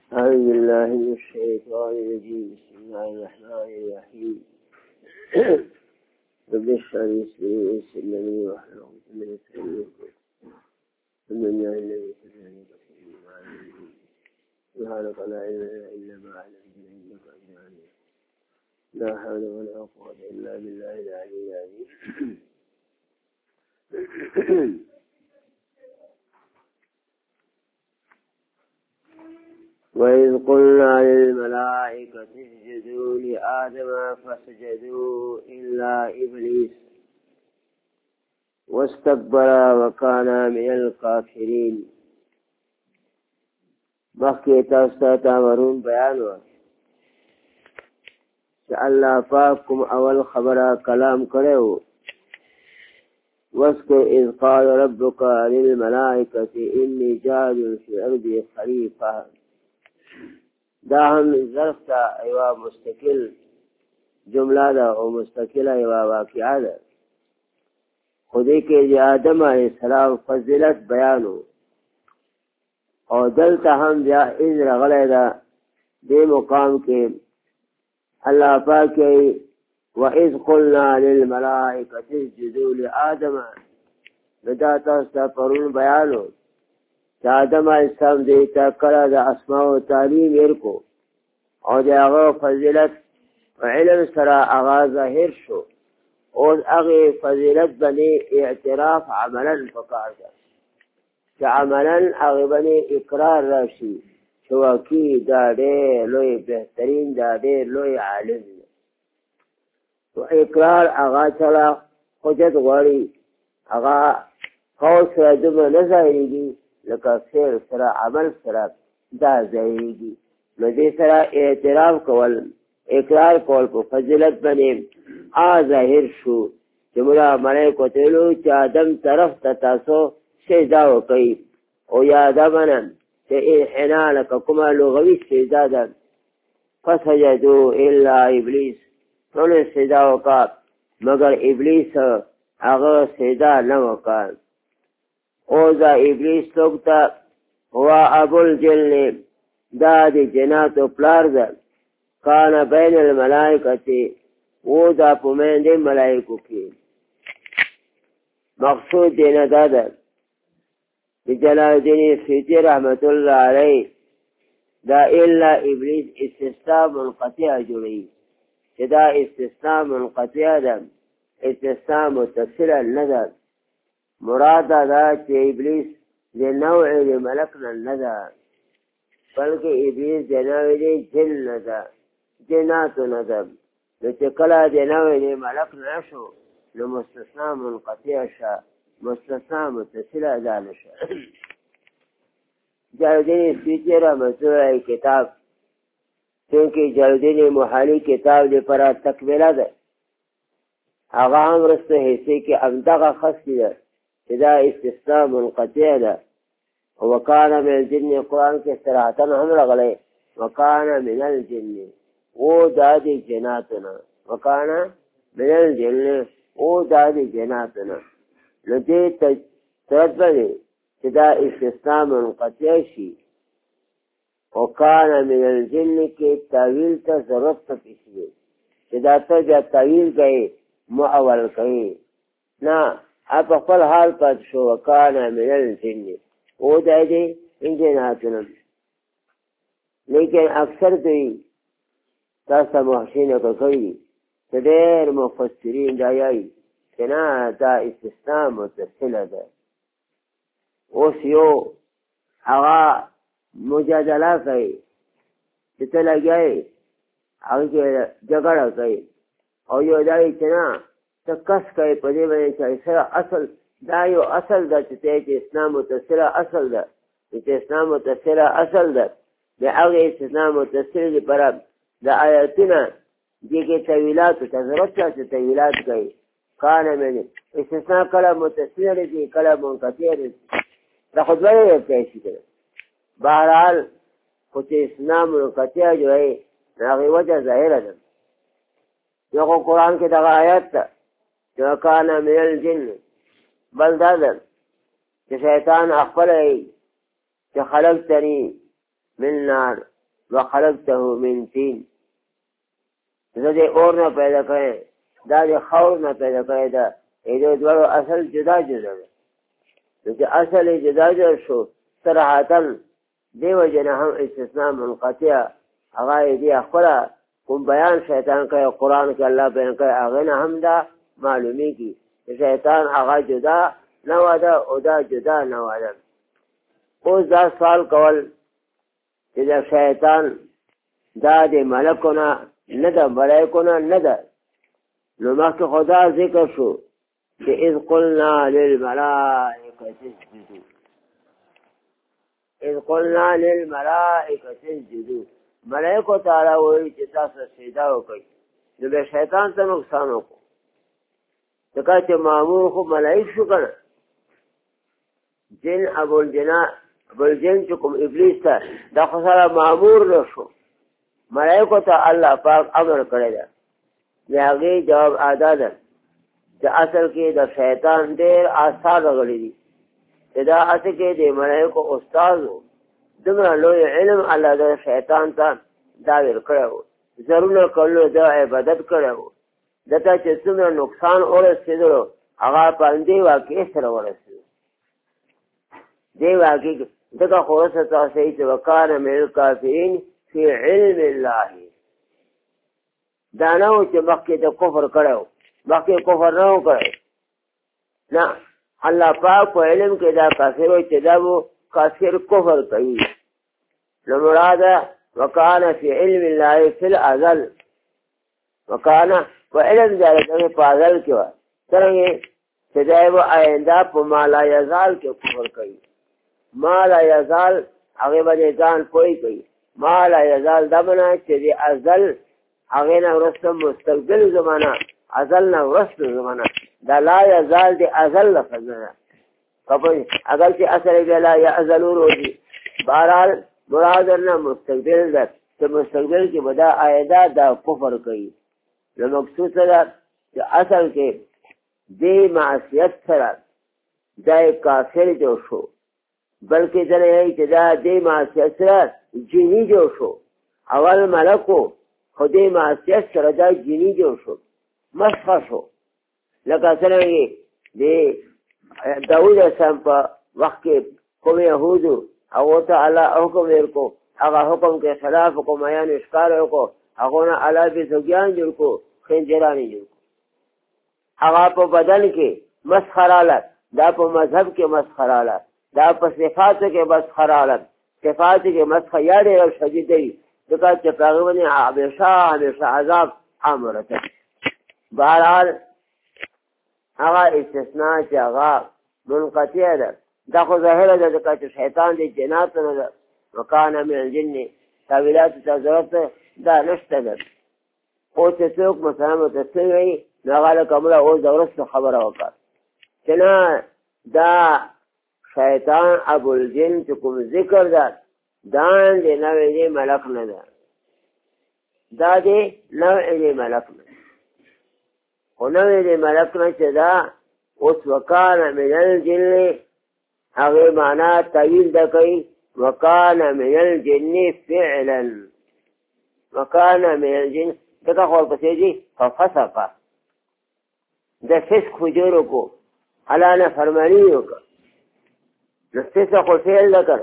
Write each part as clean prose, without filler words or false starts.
أعوذ بالله من الشيطان الرجيم. بسم الله الرحمن الرحيم. رب اشرح لي صدري ويسر لي أمري واحلل عقدة من لساني يفقهوا قولي. الحمد لله الذي هداني لهذا سبحانك لا علم لنا إلا ما علمتنا إنك أنت العليم. لا حول ولا قوة إلا بالله العلي العظيم. وإذ قلنا للملائكة اسجدوا لآدم فسجدوا إلا إبليس واستكبر وكان من الكافرين. مخکې تاسو ته تامرون بیان و چې الله پاک کوم اول خبره کلام کړی و. واذكر إذ قال ربك للملائكة إني جاعل في الأرض خليفة. دا هم ظرف تا ایوا مستقل جمله ده او مستقله ایوا واقعه ده. خودی کې د آدم علیه السلام فضیلت بیانو او دلته هم بیا اذ رغلی ده دې مقام کې الله پاک وإذ قلنا للملائكة اسجدوا لآدم. دا تاسو ته پرون بیانو چې آدم علیه السلام دې ته کله د اسماء و تعلیم ورکو او د هغه فضیلت علم سره هغه ظاهر شو. اوس هغې فضیلت باندې اعتراف عملا پکار ده چې عملا هغې باندې اقرار راشي چې واقعي دا ډېر لوی بهترین دا ډېر لوی عالم دی. اقرار هغه سره حجت غواړي، هغه قول سره دومره نه ظاهرېږي لکه فعل سره عمل سره دا ظاهرېږي. نو دې سره اعتراف کول اقرار کول په فضیلت باندې ظاهر شو چې موږ ملایکو ته ویلو چې آدم طرف ته تاسو سجده وکئ او یادمنه چې انحنا لکه کومه لغوي سجده ده. فسجدوا الا ابلیس، ټول سجده وکړه مګر ابلیس هغه سجده نه وکړه. او دا ابلیس څوک ته هو ابو الجن، دا د جناتو پلار ده. کان بین الملائکة، او دا په میندې ملایکو کې. مقصود دی نه دا ده د جلال الدین سیوطي رحمت الله علیه دا الا ابلیس استثناء منقطع جوړوي چې دا استثناء منقطع ده، استثناء متصله نه ده. مراد دا چې ابلیس د نوع د ملک نه ده بلکې ابلیس د نوع د جن نه ده، جناتو نه ده. نو چې کله د نوع د ملک نه شو نو مستثنا منقطع شه، مستثنا متصله ده نشه. جلالدین سیوطي رحمت الله کتاب چونکې جلالدین محالی کتاب لپاره تکمیله ده، هغه هم رسته حصې کې همدغه خصلې ده چې دا استثناء منقطع ده. وکان من الجن قرآن کې صراحتا هم راغلی وکان من الجن، او دا د جناتنا، وکان من الجن او دا د جناتنا. نو دې ترت باندې چې دا استثناء منقطع شي وکان من الجن کې تاویل ته ضرورت ته پیښ دی چې دا ته بیا تاویل کوي معول کوي نه، په خپل حال پاتې شو. وکان من الجن او دا دی جناتنا. لیکن اکثر دوی تاسو محسنه کوي چې ډېر مفسرین دا یایي چې نه دا استثناء متصله ده. اوس یو هغه مجادله کوي چې ته لګیایې هغې کې جګړه کوي او یو دا وایي چې نه ته کس کوي په دې باندې چې سره اصل دا یو اصل ده چې ته چې استثناء متصله اصل ده، چې استثناء متصله اصل ده. د هغې استثناء متصله لپاره د آیاتونه دې کې تویلاتو ته ضرورت شته چې تویلات کوي. کانه مې استثناء کله متصله رسي کله منقطع رسي، دا خو دوه ورته شي کړه. بهرحال خو چې استثناء منقطع جو وایي نو هغې وجه ظاهره ده. یو خو قرآن کې دغه آیات ده چې وکانه من الجن، بل دا ده چې شیطان خپله وایي چې خلقتني من نار وخلقته من طین زه دې اور نه پیدا کړی دا دې خاور نه پیدا کړی ده دې دواړو اصل جدا جدا ده نو چې اصل یې جدا جدا شو صراحتا دې وجې نه هم استثناء منقطع هغه دې خپله کوم بیان شیطان کوي قرآن کې الله بیان کوي هغه نه هم دا معلومیږي شیطان هغه جدا نه ده او دا جدا نه ده اوس دا سوال کول چې دا شیطان دا د ملکونه نه ده ملایکونه نه ده نو مخکې خدا ذکر شو چې اذ قلنا للملائکة اسجدوا اذ قلنا للملائکة اسجدوا ملائکو تعالی وایي چې تاسو سجده وکړئ نو بیا شیطان ته نقصان وکړو ځکه چې مامور خو ملائک شو که نه جن ابوالجن چې کوم ابلیس ته دا خو سره مامور نه شو ملائکو ته الله پاک امر کړی ده د هغې جواب ادا ده چې اصل کې د شیطان ډېر آثار راغلي دي چې دا اصل کې د ملائکو استاد و دومره لوی علم الله د شیطان ته دا ور کړی و ضرورونه کولو د عبادت کړی و دته چې څومره نقصان ورسېدلو هغه په همدې واقعې سره ورسېدو دې واقعې دغه خو اوس تاسو یې چې وکانه من الکافرین فی علم الله دا نه و چې مخکې د کفر کړی و مخکې کفر نه و کړی نه الله پاک په علم کې دا کافر و چې دا و کافر کفر کوي نو مراده وکانه فی علم الله فی الازل وکانه په علم دغه په ازل کې و څرنګه چې دا و آینده په ما لا یزال کې کفر کوي ما لا یزال هغه باندې ځان پوي کوي ما لا یزال دا معنا چې د ازل هغه نه ورسته مستقبل زمانہ ازل نه ورسته زمانہ دا لا یزال د ازل لفظ نه کبه اگر چې اثر لا یزلون وږي بهرحال مراد نه مستقبل ده چې مستقبل کې بدا آیدا دا کفر کوي نو مقصود ده چې اصل کې دې معصیت سره دا کافر جو شو بلکې دا نه چې دا دې معصیت سره جنی جو شو اول ملکو خو دې معصیت سره دا جنی جو شو مسخ شو لکه څنګه دې داود السلام په وخت کې کوم يهودو هغه ته الله حکم ورکو هغه حکم کې خلاف کوم بیان اشکار وکړو هغه نه الله به زګیان جوړ کو خنجرانی جوړ کو هغه په بدن کې مسخراله دا په مذهب کې مسخراله دا په صفات کې مسخراله صفات کې مسخ یاړي او شدید دی دغه چې پیغمبر همیشه عذاب امرته بهرحال هغه استثناء چې هغه منقطع ده دا خو ظاهره ده چې شیطان د جنات نه ده وکانه من الجن تاویلات ته ضرورت دا نشته ده او چې څوک مثلا متسوي نو هغه کومه او ضرورت خبره وکړه چې نه دا شیطان ابوالجن چې کوم ذکر ده دا د نوې ملک نه ده دا د نوې ملک نه خو نوې ملک نه چې دا اوس وکانه من الجن هغه معنا تعویل ده کوي وکانه من الجن فعلا وکانه من الجن دغه خو په سيجي ففسق د فسق حجرو کو الا نه فرمانی وکړه نو څه خو فعل وکړ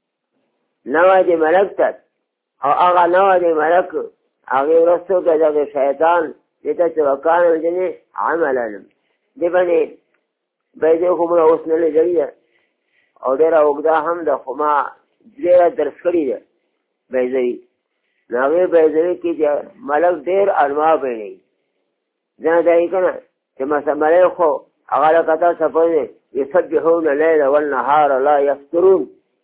نو د ملک ته او هغه نو د ملک هغه ورسو د شیطان دته چې وکانه الجن عملا دی باندې به کوم اوس نه لګي او ډېر اوګدا هم د خما ډېر درس کړی دی بیزوی ناوی بیزوی کې چې ملک ډېر انواع بیني ځنه دای کنه چې مثلا ملک خو هغه لکه صفوي يسبحون الليل والنهار لا يفترون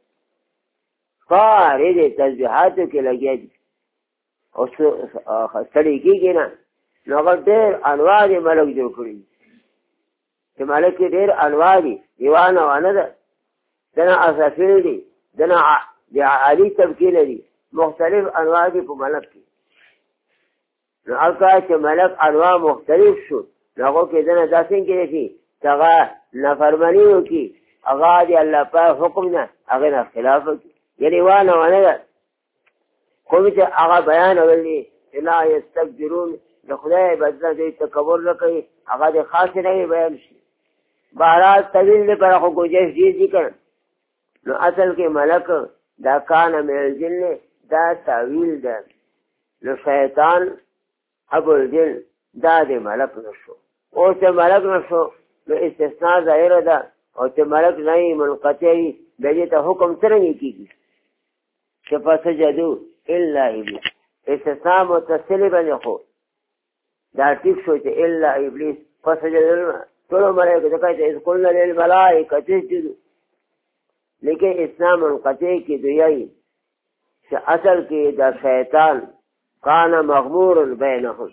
فارې دې تسبیحات کې لګي او ستړي کېږي نه نو هغه ډېر انواع دې ملک جوړ کړي چې ملک ډېر انواع دي دیوانه وانه ده دنا اسافیر دي دنا عالی تبکیل دي مختلف انواع دي په ملک کې نو هغه چې ملک انواع مختلف شو هغه کې دنا داسې کې شي چې هغه نافرمانی وکي هغه دی الله په حکم نه هغه نه خلاف وکي یعنی وانه ده کوم چې هغه بیان ولي لا یستكبرون د خدای بدله دې تکبر نه کوي هغه د خاص نه بیان شي بهرحال طویل دی پر خو گنجش ډېر دي که نو اصل کې ملک دا کان من الجن دا تاویل ده نو شیطان ابو الجن دا د ملک نشو او چې ملک نشو نو استثناء ظاهره ده او چې ملک نه وي منقطع وي بیا دې ته حکم څرنګه کېږي چې فسجدو الا ابلیس استثناء متصل باندې خو دا ټیک شو چې الا ابلیس فسجدو ټول ملائکه ځکه چې اذ قلنا للملائکه اسجدوا لیکن اسلام منقطع کی دویائی کہ اصل کی دا شیطان کان مغمور بینہم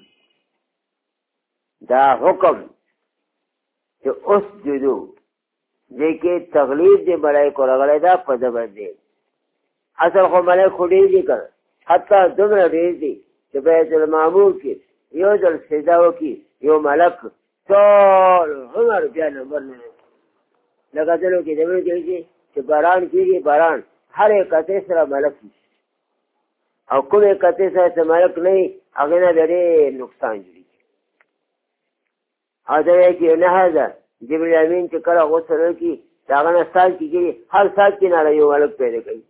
دا حکم کہ اسجدو دیکھے تغلیب دے ملائکو رغلے دا پدبر دے اصل خو ملائک خودی دی کر حتی دمر دیر دی کہ بیت المعمور کی یو دل سجداو کی یو ملک طول عمر بیا نمبر لگا دلو کی دمر دیجی چې باران کېږي باران هر یو قطعې سره ملک وي او کومې قطعې سره چې ملک نه وي هغې نه بیا ډېر نقصان جوړېږي او دا یې کې نهه ده جبریل امین چې کله غسل وکړي د هغه نه سال کې کېږي هر سال کې نه یو ملک پیدا کوي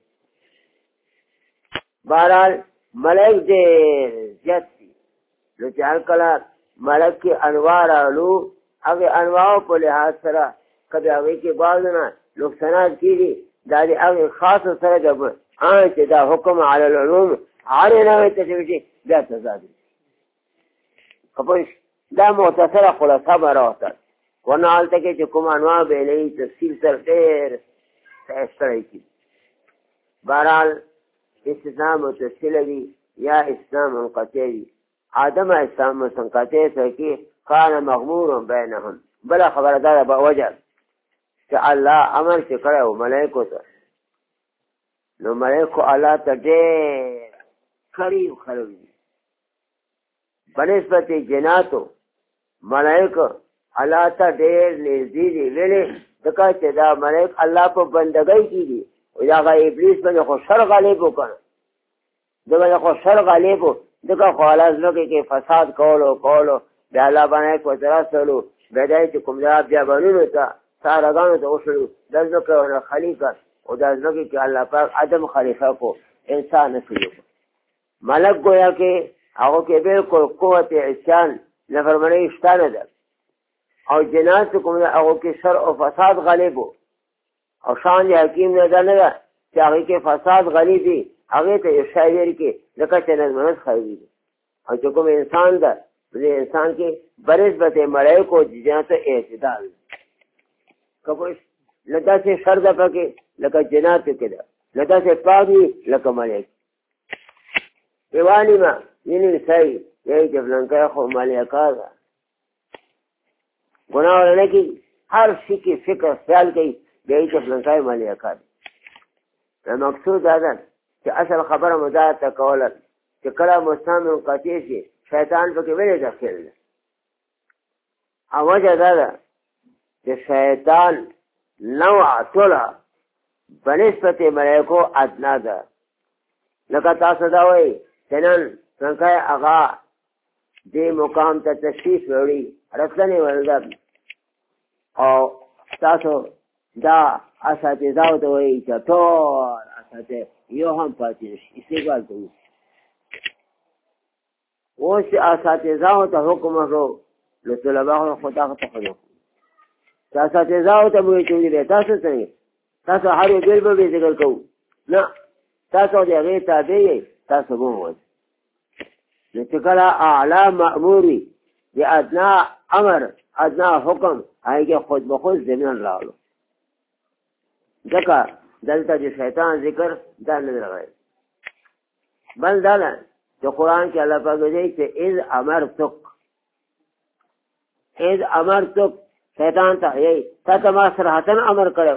بهرحال ملک ډېر زیات دي نو چې هر کله ملک کې انواع راغلو هغې انواعو په لحاظ سره که د هغې کې بعض نه نقصانات کیږي دا د هغې خاص سره د چې دا حکم علی العلوم هر نوې تشریح شي بیا تضاد دا مختصره خلاصه به راوستل ورنه هلته کې چې کوم انواع به یې تفصیل سره ډېر ښایسته کړي بهرحال استثناء متصله وي یا استثناء منقطع وي عدم استثناء منقطع سره کې کان مغمور بینهم بله خبره دا ده وجه کہ اللہ امر سے کرے ہو ملائکو تا نو ملائکو اللہ تا دیر قریب خلق دی بنسبت جناتو ملائکو اللہ تا دیر نزدی دی ویلے دکا چه دا ملائک اللہ پا بندگئی کی دی و دا غا ابلیس بندے خو شر غالیبو کنا دا بندے خو شر غالیبو دکا خو اللہ زمکی که فساد کولو بیا اللہ بنائک و ترسلو بیدائی چه کم دا بیا بنونو تا سارگانو ته وشلو دا ځمکه ورنه خالي کړ او دا ځمکې کې الله پاک عدم خلیفه کو انسان نسلو ملک گویا کې هغو کې بالکل قوت عصیان نافرماني شته نه ده او جنات کوم ده هغو کې شر او فساد غالب او شان د حکیم نه ده نه ده چې هغې کې فساد غالب وي هغې ته یو شی ویل کې ځکه چې نظمنس خیري ده او چې کوم انسان ده دې انسان کې بنسبت ملایکو جناتو اعتدال کبوش لدا سے شرد پکے لکا جنات کدا لدا سے پاگی لکا ملیک ایوانی ما یعنی سائی یہی جب لنکای خو ملیکا دا گناہ والا کی ہر شکی فکر خیال کی یہی جب لنکای ملیکا دا مقصود آدھا کہ اصل خبر مدار تکولت کہ کلا مستعمل قطعی سے شیطان پکے ویلے داخل دا وجہ دادا کہ شیطان نوع طلع بنسبت ملائکو ادنا دا لکا تاسو دا وی چنن سنکای اغا دی مقام تا تشریف وڑی رسلنی ولدب او تاسو دا اساتذاو دا وی چا طول اساتذ یو هم پاتیش استقبال تو وش اساتذاو تا حکم رو لطلباو خدا خطا اساتذاو ته وایي چې دې تاسو څنګه تاسو هر یو بیل به ذکر کوو نه تاسو دې هغې تابع یې تاسو به ووایئ نو چې کله اعلی مأمور وي د ادنا امر ادنا حکم هغې کې خود به خود ضمن راغلو ځکه دلته د شیطان ذکر دا نه راغلی بل دا ده چې قرآن کې الله پاک وایي چې اذ امرتک شیطان تا یہی تا تما صراحتاً امر کرو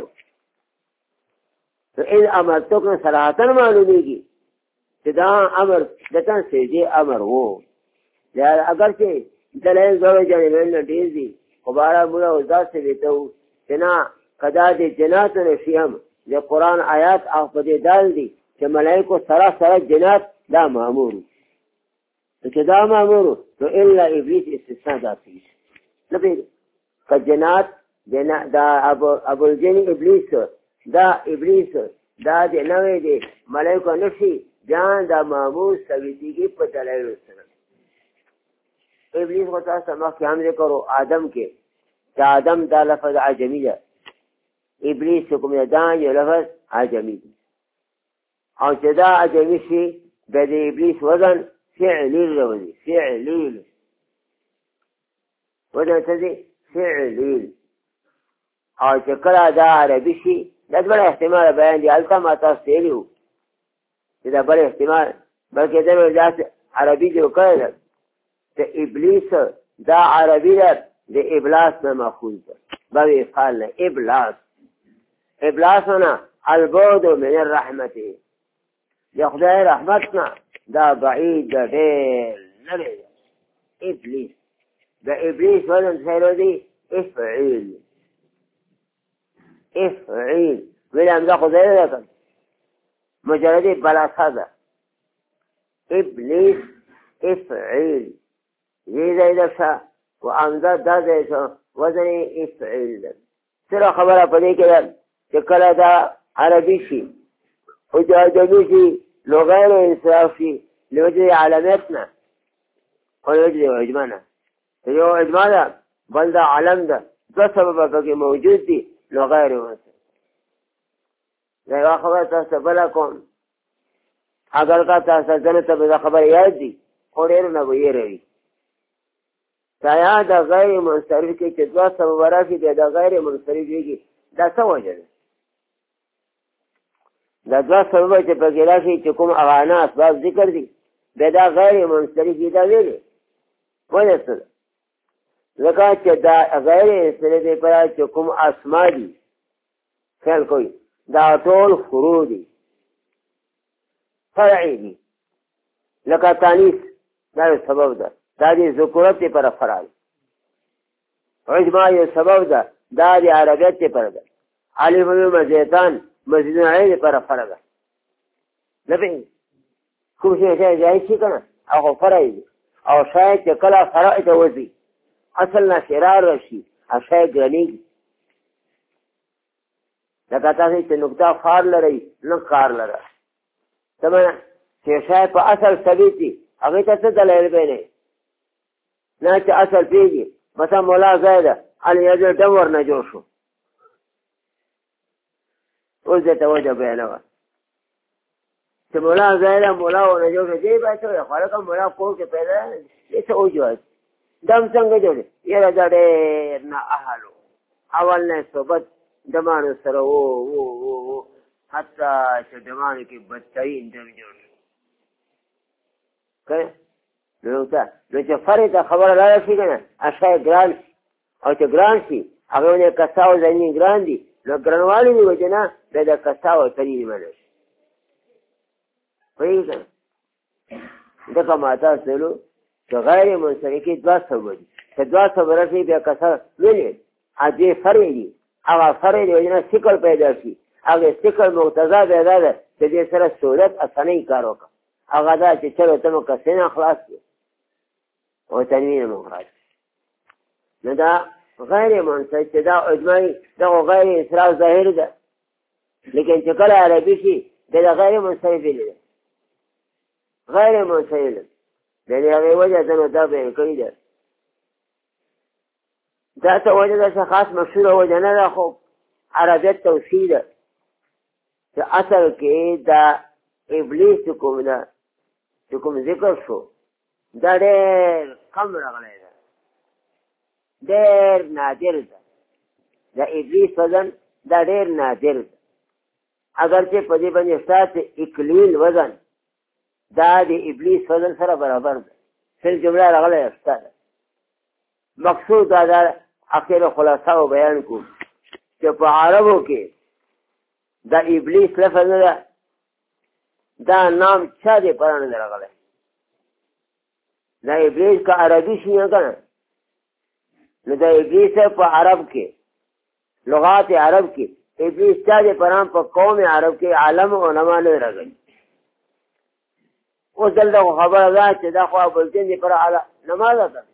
تو ان امرتک نے صراحتاً معلومی کی کہ دا امر دتن سے یہ امر ہو لہذا اگرچہ دلائل ضرور جانبین نے ڈیز دی قبارہ مولا ازاد سے بیتا ہوں چنا قدا دی جنات نشیم یہ قرآن آیات آپ دے ڈال دی کہ ملائکو سرا جنات دا مامور چې دا مامور نو الا ابلیس استثناء داخلي نه پیږي کجنات دا ابو الجن ابلیس دا ابلیس دا د نوې دی ملائکه نشي جان دا مامور سویتیږي په دلایل سره ابلیس کو تاسو مخکې هم ذکر آدم کې چې آدم دا لفظ عجمی ده ابلیس کوم دا یو لفظ عجمی ده او چې دا عجمی شي د ابلیس وزن فعلی لوي فعلی وزن څه دی فعلی او چې کله دا عربي شي دا بل احتمال بیان دی البته ما تاسو ویلو چې دا بل احتمال بلکې دا ولادت عربي جو کړل ته ابلیس دا عربي ده د ابلاس نه ماخوذ ده باب افعال نه ابلاس نه البعد من الرحمه د خدای رحمتنا دا بعید ده ډېر لري ابلیس دا ابلیس وزن څه دی افعیل ویلم دا خدای ده کن مجرد بلاسه ده ابلیس افعیل یه زیده شا و امداد دا زیده شا وزن افعیل ده سر خبره پدې کې ده چې کله دا عربي شي او دا عجمي شي نو غیر انصراف شي لوجه علامتنا او لوجه عجمانه یو عجمه ده بل دا علم ده دو سبب پکې موجود دي نو غیر انصراف دا یو خبره تاسو بله کوم اگر کا تاسو ځنه ته دا خبره یاد دي خو ډېر نه ویروي دا د غیر منصرف کې چې دوه سبب راشي دا غیر منصرف کېږي دا څه وجه ده دا دوه سبب چې پکې راشي چې کوم اغانه اسباب ذکر دي دا غیر منصرف دي دا ویلي وجه څه ده ځکه چې دا غیر منصرف پر چې کوم اسما دي خیال کوئ دا ټول فروع دي فرعي دي لکه تانیث دا یو سبب ده دا د ذکورت پر فرع عجمه یو سبب ده دا د عربیت پر ده الف مزیتان مزید عین پر فرع ده نه کوم شي جای شي کنه او فرع دي او شاید چې کله فرع ته وځي اصل نه شرار راشي او شاید ګرنیږي لکه تاسو چې نقطه فار لري نه کار لره تمام چې شاید په اصل ثابتي هغه ته څه دلیل به نه چې اصل پیږي مثلا مولا زیاده علي یې دور نه جوړ شو اوس ته وجه بیانوه چې مولا زیاده مولا نه جوړ دی به څه خلک مولا کو کې پیدا دې څه وجه دم څنګه جوړ یې راځي نه اهلو اول نه صحبت دمانو سره وو حتی چې دمانو کې بدترین دم جوړ کړه نو چې فرید خبره لاله شي کنه اشای ګران او چې ګران شي هغه نه کساو ځینې ګران دي نو ګرانوالي دی وجنه د کساو تری منش وایي دا کومه تاسو چې غیر منصرفي دوا سبب دي چې دوا سبب راځي بیا کسا ویلې اځي فرید هغه فرید وجنه شکل پیدا شي هغه شکل مقتضا پیدا ده چې دې سره صورت اسانه کار وکړي هغه دا چې چلو ته مو کسینه خلاص دي او تنوین مخرج نو دا غیر منصرف چې دا اجماعي دا غیر اسراف ظاهر ده لیکن چې کله عربي شي دا غیر منصرف دی غیر منصرف د هغې وجه ته نو دا بیان کړي ده دا ته وجه ده خاص مشهوره وجه نه ده خو عربیت توسیع ده چې اصل کې دا ابلیس کوم ده چې کوم ذکر شو دا ډېر کم راغلی ده ډېر نادر ده د ابلیس وزن دا ډېر نادر ده اگر چې په دې باندې ستاسو اکلیل وزن دا د ابلیس وزن سره برابر ده فل جمله راغلی ده مقصود دا اخر خلاصه بیان کو چې په عربو کې دا ابلیس لفظ ده دا نام چا دې پرانه درغله دا ابلیس کا عربي شي کنه نو دا ابلیس په عرب کې لغات عرب کې ابلیس چا دې پران په قوم عرب کې عالم علماء نه راغلي اوس دلته خبره ده چې دا خو ابوالدین دی پر اعلی نماز ده،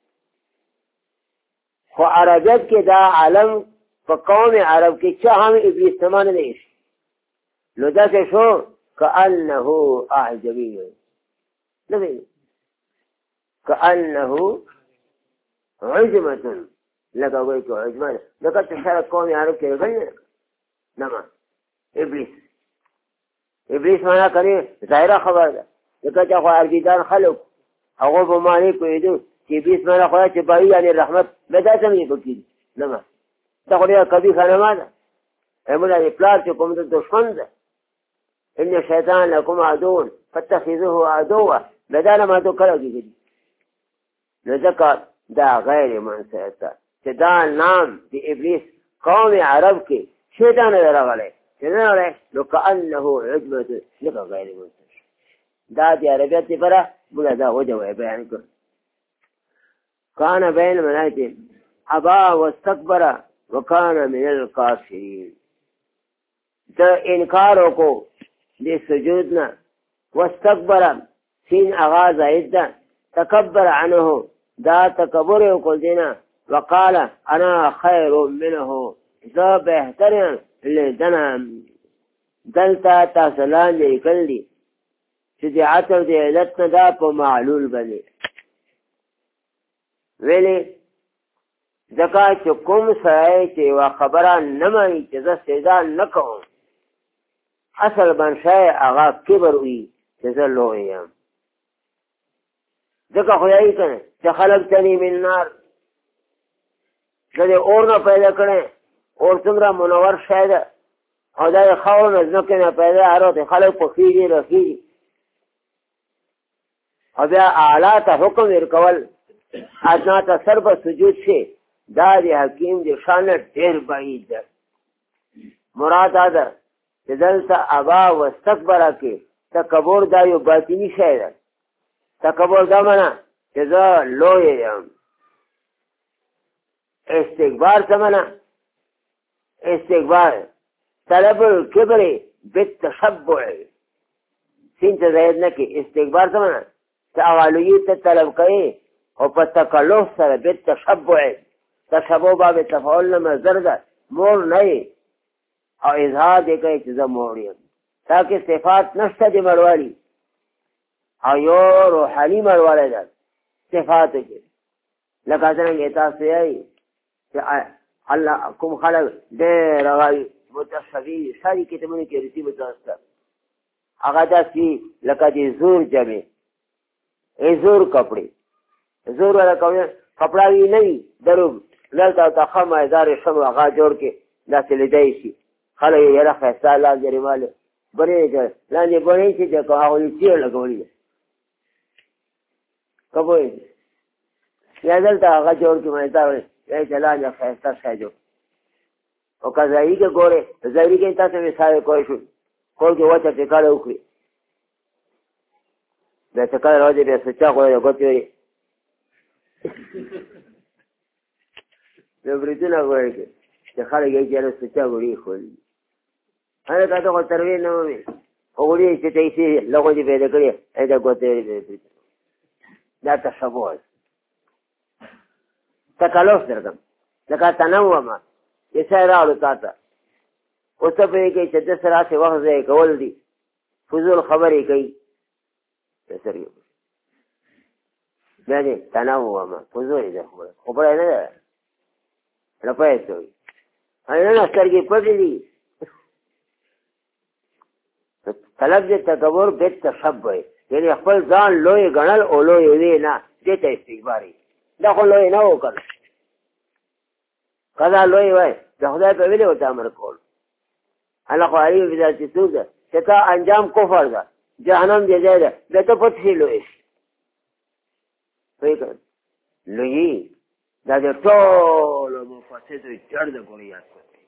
خو عربیت کې دا عالم په قوم عرب کې چا هم ابلیس نما نه دی، نو داسې شو کأنه اعجمي نه دی، کأنه عجمة لکه وایي که عجمه ده، لکه چې سره قوم عرب کې غلی نما ابلیس معنا کوي ظاهره خبر ده، لکه چې خو عربیدان خلق هغه په معنی پوهېدو چې ابلیس معنا خو چې بایي یعنې رحمت به دا څنګه پکې نما دا خو ډېره قبیحه نما ده، موږ د پلار چې کوم د دشمن ده، ان الشیطان لکم عدو فاتخذوه عدوا به دا نما تو کله کېږي، نو ځکه دا غیر منصفه چې دا نام د ابلیس قوم عرب کې شیطان راغلی نو کأنه عجمة لکه غیر منصف، دا د عربیت لپاره موږ دا وجه بیان کړ. کان بین الملائکة ابا واستكبر وکان من الکافرین، دا انکار وکړو د سجود نه، واستكبر سین اغا زائد ده، تکبر عنه دا تکبر وکړ دینا، وقال انا خیر منه زه بهتر یم لدنا، دلته تاسو لاندې لیکل دي چې د عطف د علت نه دا په معلول باندې ویلې، ځکه چې کوم سړی چې یوه خبره نه مني چې زه سجده نه کوم، اصل منشای هغه کبر وي چې زه لوی یم، ځکه خو یې که نه چې خلقتني من نار، زه د اور نه پیدا کړی، اور څومره منور شی ده او دا د خاورو نه ځمکې نه پیدا هر وخت خلک پخېږي رخېږي، او بیا اعلی ته حکم ورکول ادنا ته سر به سجود شي، دا د حکیم د شان نه ډېر بعید ده. مراد دا ده چې دلته ابا واستکبره کې تکبر دا یو باطني شی ده، تکبر دا معنا چې زه لوی یم، استکبار څه معنا؟ استکبار طلب الكبر بالتشبع، سین ته زاید نه کې، استکبار څه معنا؟ چې اولویت ته طلب کوي او په تکلف سره بالتشبع، تشبع باب تفاعل نه مصدر ده، مور نه او اظهار دې کوي چې زه مور یم، تاکي صفات نشته د مړوالي او یو روحاني مړوالی ده صفاتو کې، لکه څرنګه تاسو یې چې الله کوم خلک ډېر هغه متشبي ساري کتابونو کې رسي متوسط هغه داسې لکه د زور جمع زور کپړې، زور والا کپړه وي نه وي دروب دلته او تخه مایدار شم هغه جوړ کې داسې لیدی شي، خلک یې یاره ښایسته لاندې رمالې بڼې لاندې بڼې چې د هغوی تېر لګولي ده که پوهېږې، یا دلته هغه جوړ کې مایدار یا چې لاندې ښایسته شی جوړ، او که ظاهري کې ګورې ظاهري کې تاسو مثال کوی شو کور کې وچه ټکاله وکړي، بیا ټکاله راوځي بیا سچا خو یې ګوتې وړي بیا بریتونه ګورې کې چې خلک یې چې یاره سچا وړي خولي، هلکه ته خو ترویې نه ومې خو وړي چې ته یې لغو دې پیدا کړي دا ګوتې وړي بیا دا تشبع تکلف درکم، لکه تنوع ما چې څه راوړو تا ته، اوس ته پوهېږئ چې ده سره هسې وخت ضایع کول دي، فضول خبرې کوي، بیا دې تنوع ما فضول ده خبره نه ده رپی څه وي، نه نه سترګې پټې دي، طلب د تکبر بالتشبع یعنې خپل ځان لوی ګڼل او لوی وی نه، دې ته استکبار وي، دا خو لوی نه و که نه، که دا لوی وای د خدای په ویلې ورته امر کول، الله خو علیم بذات الصدور ده چې تا انجام کفر ده جهنم دې ځای ده بیا ته پټ شي لوی شي، پوهې که لویي دا د ټولو مفسدو جړ د ګورې یاد کړئ،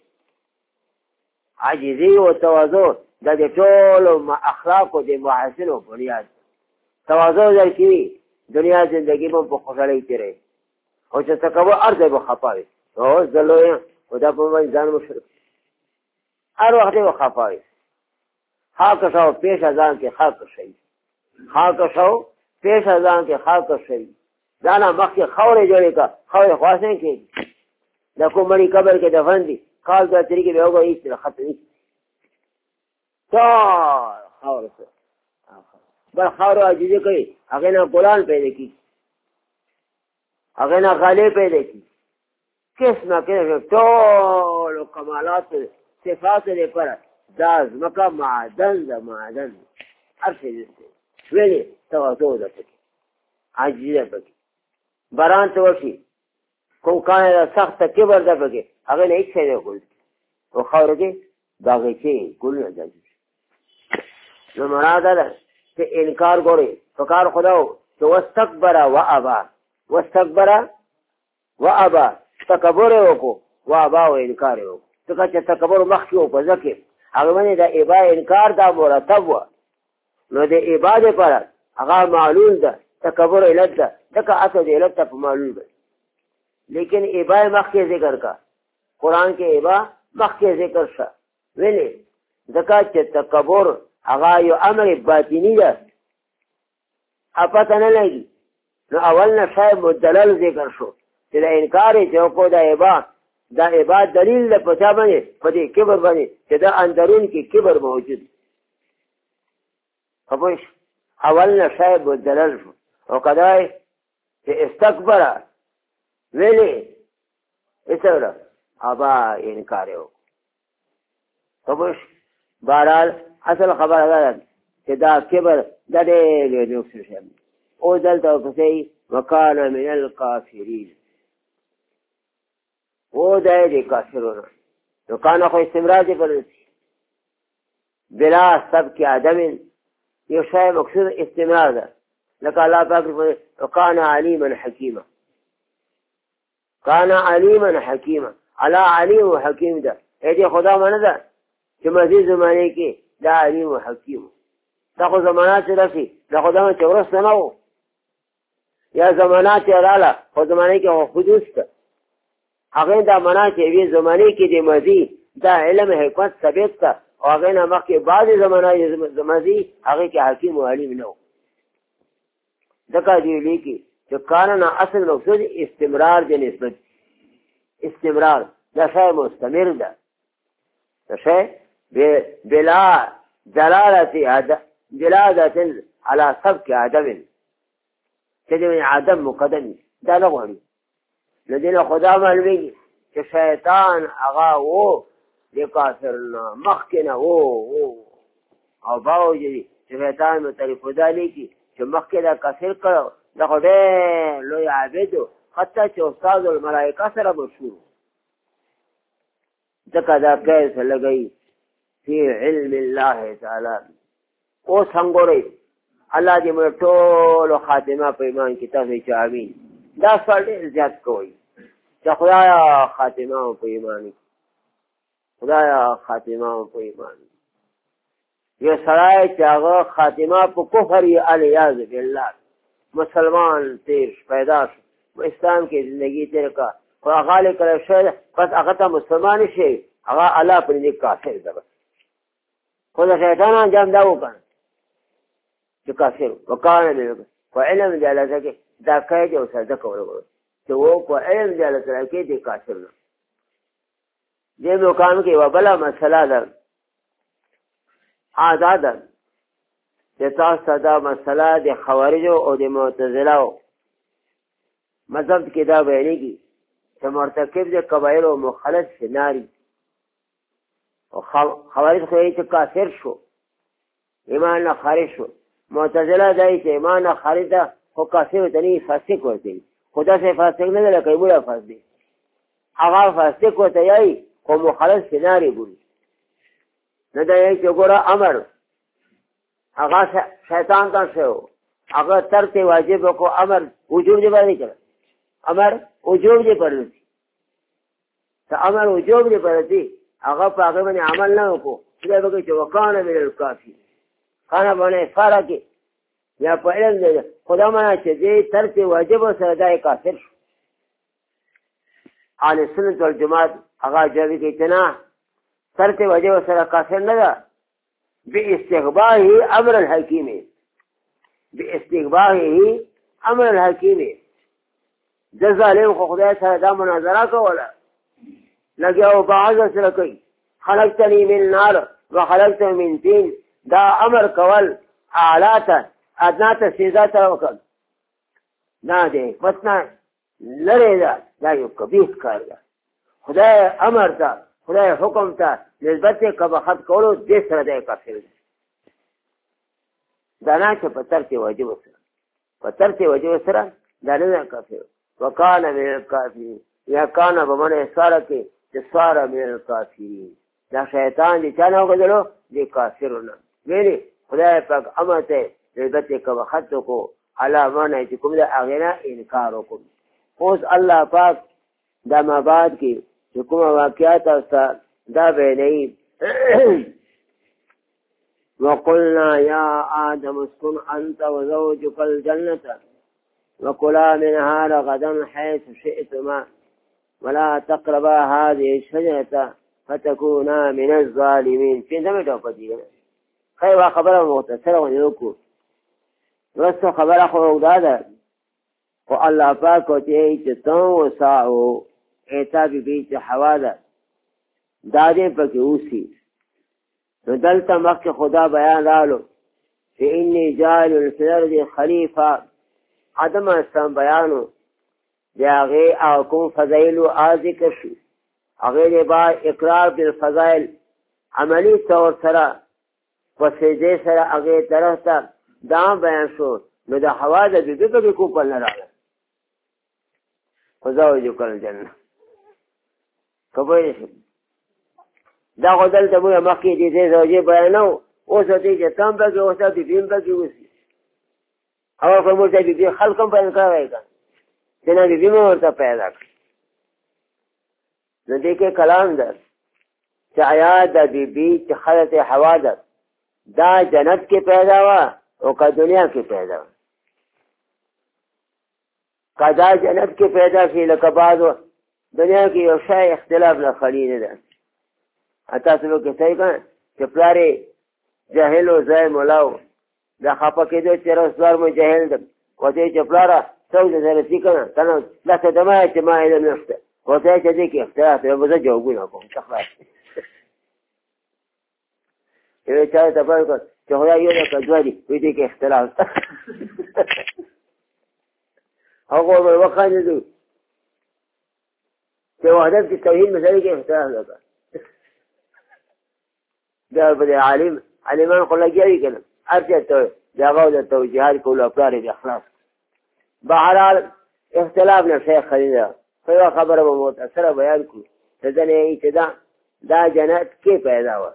عاجزي و تواضع دا د ټولو اخلاقو د محاسنو بنیاد، تواضع در کې وي دنیا زندګي به په خوشحالۍ تېروي، او چې تکبر هر ځای به خفه وي، اوس زه لوی یم خو دا په باندې ځان مشرک هر وخت به خفه وي، خاک شو پیش ځان کې خاک شي، خاک شو پیش ازان کې خاک شوی ځانه مخکې خاورې جوړې کا خاورې خواصې کې د کوم مړي قبر کې دفن دي کال د طریقې به وګورئ چې ختم نشي ټول خاورې سره بل خاورو عاجزي کوي هغې نه ګلان پیدا کېږي هغې نه غالې پیدا کېږي قسمه قسم ټولو کمالاتو صفاتو لپاره دا ځمکه معدن ده معدن هر شی دسته ولې تواضع ده پکې عاجزي ده پکې باران ته وشي کوم کانه ده سخته کبر ده پکې هغې نه هېڅ شی نه ګل په خاورو کې باغچې ګلونه ده نو مراده ده چې انکار ګورې په کار خدا و چې واستکبره واستکبره وابا تکبر یې وکړو وابا و انکار یې وکړو ځکه چې تکبر مخکې و په ځکه هغه باندې د ابا انکار دا مرتب وه نو د ابا دپاره هغه معلول ده تکبر علت ده ځکه اصل د علت ته په معلول ده لیکن ابا یې مخکې ذکر کا قرآن کې ابا مخکې ذکر شه ولې ځکه چې تکبر هغه یو امر باطني ده پته نه لګي نو اول نه شاید مدلل ذکر شو چې د انکار یې چې وکړو دا عبا دلیل ده په چا باندې په دې کبر باندې چې دا اندرون کې کبر موجود خپوش اول نه شاید مدلل شو او کدای چې استکبره ویلې اسوره ابا انکار یې وکړو خپوش بهرحال اصل خبره ده چې دا کبر دا ډېر نقص شي او دلته ورپسې وکانه من الکافرین او دا دی کافرونه نو کانه خو استمرار دی پر بلا سبک عدم یو شی مقصود استمرار ده لکه الله پاک وکانه علیما حکیما کانه علیما حکیما الله علیم و حکیم ده دې خدا منه ده چې مزید زمانه کې دا علیم و حکیم دا خو زمانات راشي دا خدا چې ورسته نه و یا زمانات رااله خو زمانه کې حدوث ده هغه دا معنا چې وی زمانه کې د ماضي دا علم حکمت ثابت کا او هغه نه مخکې بعد زمانه ماضي هغه کې حکیم او علیم نه و ځکه دی لیکي چې قانون اصل مقصود استمرار د نسبت استمرار دا شی مستمر ده دا شی بلا دلالة على سبك عدم چې عدم مقدم دا نه غواړي لدينا خدا معلومیږي چې شیطان هغه و د کافرنا مخکې و او باوجې چې شیطان متعرف خدا لیکي چې مخکې دا کافر کړو دا خو ډېر لوی عابد و حتی چې استاد الملائکه سره مشهور ځکه دا کیس لګوي فی علم الله تعالی اوس هم ګورئ الله دې موږ ټولو خاتمه په ایمان کې تاسو چې امین دا سوال ډېر زیات کوئ چې خدایا خاتمه په ایمان خدایا خاتمه په ایمان یو سړی چې هغه خاتمه په کفر یې الیاذ بالله مسلمان تیر پیدا شو اسلام کې زندگی تیر کا خو هغه لیکلی شوی بس هغه ته مسلمان شي هغه الله پرې دې کافر ده بس خو د شیطان انجام دا وکړ چې کافر وکانه په علم د الله کې دا کوي او سجده کول چې و په علم د الله کې دې کافر نه دې مقام کې وبلا مسله ده عادت چې تاسو دا مسله د خوارجو او د معتزله مذهب کې دا بیانېږي چې مرتکب د کبایر او مخالف شناري او خوارج خو یې چې کافر شو ایمان نه خارج شو معتزله دا چې ایمان نه خارج ده خو کافر ته نه فاسق ورته خدا سے فاسق نه ده لکه مولا فاسق هغه فاسق ورته یای خو مخالف شناري ګوري نه دا یې چې ګوره امر هغه شیطان ته شو هغه ترک واجب کو امر وجوب دی باندې کړ امر وجوب دی پرځي ته امر وجوب دی پرځي هغه په هغه باندې عمل نه وکړو دا به چې وکانه من الکافی کانه باندې فرق یا په علم دی خدا ما چې دې ترک واجب سره دای کافر شو اهل سنت والجماعت هغه جواب کوي چې نه ترک واجب سره کافر نه ده باستغباه امر الحکیم باستقباحه امر الحکیم د ظالم خو خدای سره دا مناظره کوله لګیاو بعض سره کوي خلقتنی من نار وخلقت من طین دا امر کول اعلاته ادنا ته سیدا ته وکړ نه دی پتنا لره دا یو کبیر کار ده خدای امر ته خدای حکم ته نسبت قباحت کولو دې سره دی کافر دی دا نه چې په ترک واجب سره په ترک واجب سره دا نه کافر وکانه من الکافرین یا کانه بمن ساره کې چې ساره من الکافرین دا شیطان دې چانه وګړو دې کافرونه ویلي خدای پاک امر ته نسبت قباحت کو علامه چې کوم د اغینا انکار وکړي اوس الله پاک دا مباد کې کوم واقعات او دا بیني وقلنا يا آدم اسكن أنت وزوجك الجنة وكلا منها رغدا حيث شئتما ولا تقربا هذه الشجرة فتكونا من الظالمين في دمي توقتي خير خبره مختصرة ونيوكو رسو خبره خروق دادا والله پاکو چه تنو ساعو اعتابی بیچ حوادا دادے پاکی اوسی نو دلتا مخی خدا بیان لالو فی انی جائل فی الارض خلیفہ عدم اسلام بیانو دی آغی آکم فضائلو آذکر شو آغی دی با اقرار بالفضائل عملی طور سرا وسیدے سرا آغی طرف تا دام بیان شو نو دا حوادا بی بی بی کوپل نرانا وزوجک الجنہ کبوی دا خدل ته موږ مخکې دې زوجې بیانو اوس دې چې تم به اوس دې بیم به وسی او په موږ دې خلکم بیان کوي چې نه دې بیم ورته پیدا کړ نو دې کې کلام ده چې آیات د بی چې خلت حوا ده دا جنت کې پیدا وا او کا دنیا کې پیدا وا کدا جنت کې پیدا شي لکه بعض دنیا کې یو شای اختلاف نه خلی نه ده اتا سلو کې صحیح کړه چې پلارې جاهل او ځای مولاو دا خپه کېدو چې رسوار مو جاهل ده وته چې پلاره څو ځله چې کنه کنه لکه دمه چې ما علم نشته وته چې دې کې اختلاف یو بل جوابونه کوم تخلاص یو چا ته په چې هو یو د کډوالي وې دې کې اختلاف هغه وقانه دو چې وحدت کې توحید مسئله کې اختلاف ده دا به عالمان خو لګیږي کنه ارجه ته دا غو د توجیهات کول او پلار د اخلاص بهرحال اختلاف نه شیخ خلیل خو خبره مو متأثر بیان کو ځنه چې دا جنت کې پیدا و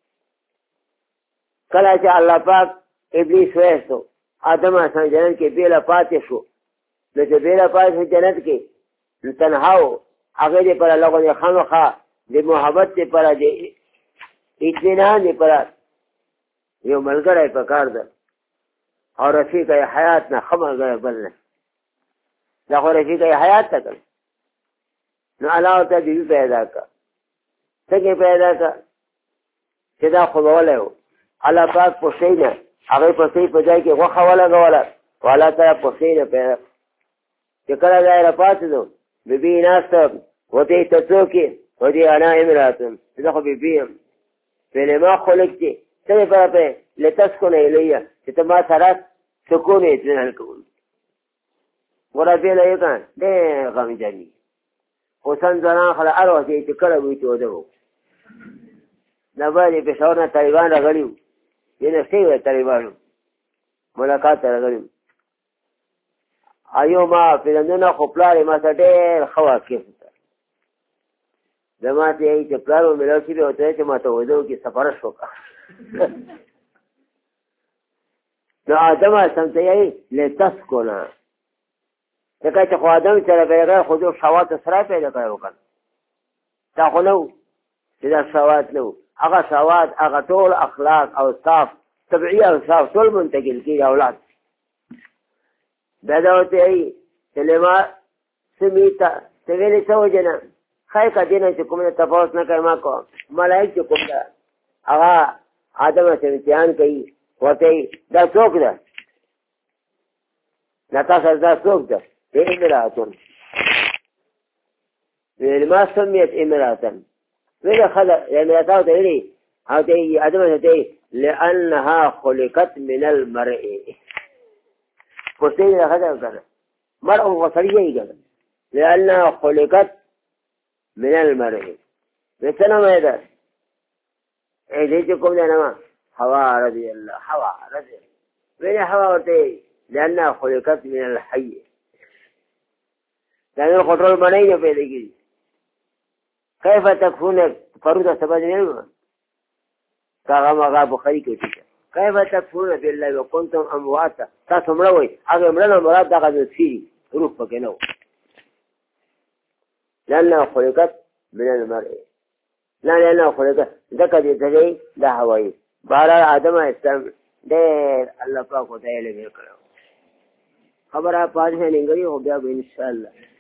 کله چې الله پاک ابلیس وېستو آدم اسان جنت کې بیل پاتې شو نو چې بیل پاتې جنت کې تنهاو هغه دې پر لغونه خامخا د محبت پر دې اطمینان دی پر یو ملګری پکار ده او رفیق حیات نه خمر بل نه دا خو رفیق حیات ته کړ نو الله ته دې پیدا کا څنګه پیدا کا چې دا خو ولایو الله پاک په شینه هغه په شی په ځای کې غوخه ولا غولا والا ته په شینه پیدا چې کله ځای را پاتې دو بيبي ناس وته تڅوکي ودي انا امراتن دا خو بيبي فلما خلقتي سبب لتسكن إلي تتما سرات سكون اطمینان الكون ورابي لا يكن ده غم جاني حسن زنان خلا اروه چې کله وي ته ودو نبالي پېښور طالبان راغليو ینه څه طالبانو ملاقات راغليو ایو ما پیرندونه خپلاره ما ډېر خوا کې زما ته یې چې پلارو ملو شي به وته چې ما ته ودو کې سفر شوکا نو آدم سمته یې لتسکونا ځکه چې خو آدم سره بغیر خو د شهوات سره پیدا کړو کنه دا خو نو چې دا شهوات نو هغه شهوات هغه ټول اخلاق او صاف طبيعي او صاف ټول منتقل کیږي اولاد دا دوته یې کلمه سمیتا سویل سوجنا خیر کا دینه چې کومه تفاوت نه کوي ما کو ملائک چې کوم دا هغه آدم سره امتحان کوي وته دا څوک ده نقص دا څوک ده امراتن ما سميت امراتن ویل خلق امراتاو ته ویلي او ته ادمه ته لانها خلقت من المرء پوښتنه راغله کنه مرء وصريه کنه لانها خلقت من المرء مثلا ما ده اې دې کوم نه ما حوا رضي الله حوا رضي ویل حوا ورته لانها خلقت من الحي دا کنټرول باندې نه پیدا کیږي كيف تكفون فروض سبب نعمة كما بخاري كتير كيف تكفون بالله وكنتم أمواتا تاسم روي أغي مرنا مراد دا غزو تفيري روح فكنو لأنها خلقت من المرء لا لأنها خلقت دكا دي تجي دا هواي بارا آدم اسلام دير الله پاک و تعالی میں کرو خبر آپ پاس ہے ننگری ہو گیا ان شاء اللہ